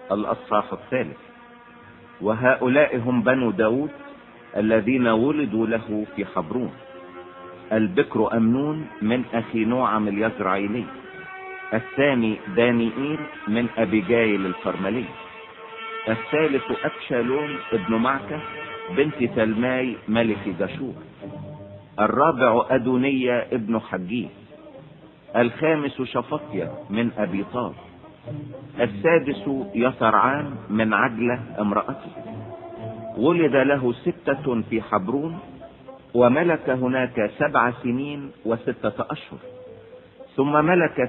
الأصحاح 3. وهؤلاء هم بنو داود الذين ولدوا له في حبرون: البكر أمنون من أخي نوعم اليزرعيلي، الثاني دانيئيل من أبيجايل الكرملي، الثالث أبشالوم ابن معكة بنت تلماي ملك جشور، الرابع أدونية ابن حجيج، الخامس شفطية من أبي طال، السادس يثرعان من عجلة امرأته. ولد له 6 في حبرون، وملك هناك 7 سنين و6 أشهر، ثم ملك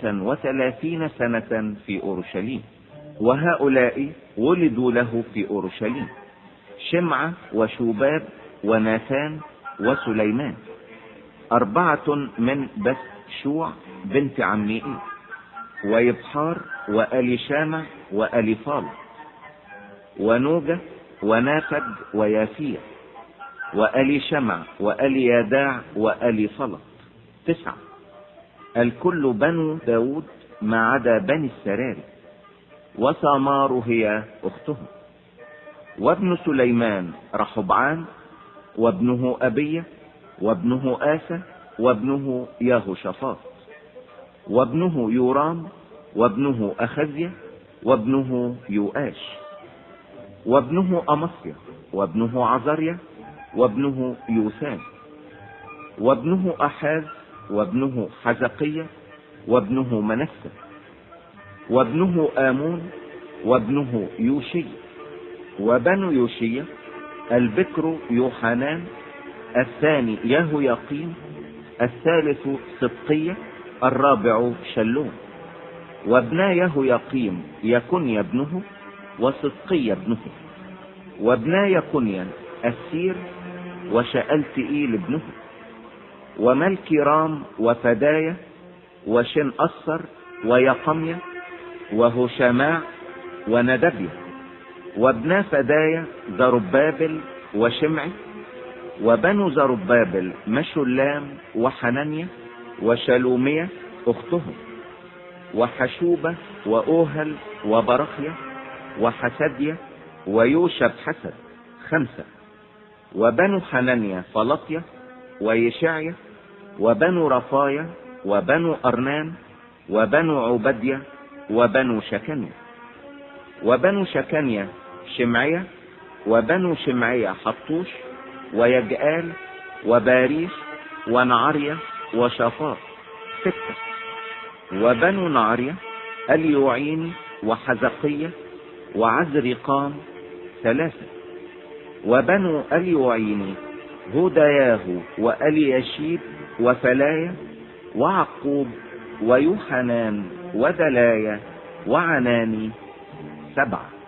33 سنة في أورشليم. وهؤلاء ولدوا له في أورشليم: شمعة وشوباب وناثان وسليمان، 4 من بث شوع بنت عميئيل، ويبحار وأليشامة وأليفال، ونوجة ونافج ويافية، وأليشمع وألياداع وأليفلط، 9. الكل بنو داود ما عدا بني السراري، وثمار هي أختهم. وابن سليمان رحبعان، وابنه أبية، وابنه آسى، وابنه يهوشافاط، وابنه يورام، وابنه أخزية، وابنه يؤاش، وابنه أمصيا، وابنه عزريا، وابنه يوسان، وابنه أحاز، وابنه حزقية، وابنه منسى، وابنه آمون، وابنه يوشي. وبنو يوشية: البكر يوحنان، الثاني يهوياقيم، الثالث صدقية، الرابع شلوم. وابنا يهوياقيم يكنيا ابنه، وصدقية ابنه. وابنا يكنيا السير وشألتئيل ابنه. وملكي رام وفدايا وشن أصر ويقميا وهشماع وندبيا. وابنا فدايا زربابل وشمعي. وبنو زربابل مشلام وحنانيا وشلومية أختهم، وحشوبة وأوهل وبرخية وحسدية ويوشب حسد، 5. وبنو حنانيا فلطية ويشعية، وبنو رفايا، وبنو أرنان، وبنو عبدية، وبنو شكنيا. وبنو شكنيا شمعية، وبنو شمعية حطوش ويجآل وباريش ونعرية وشافاط، 6. وبنو نعرية اليوعيني وحزقية وعزرقام، 3. وبنو اليوعيني هودياه وألياشيب وفلايا وعقوب ويوحنان ودلايا وعناني، 7.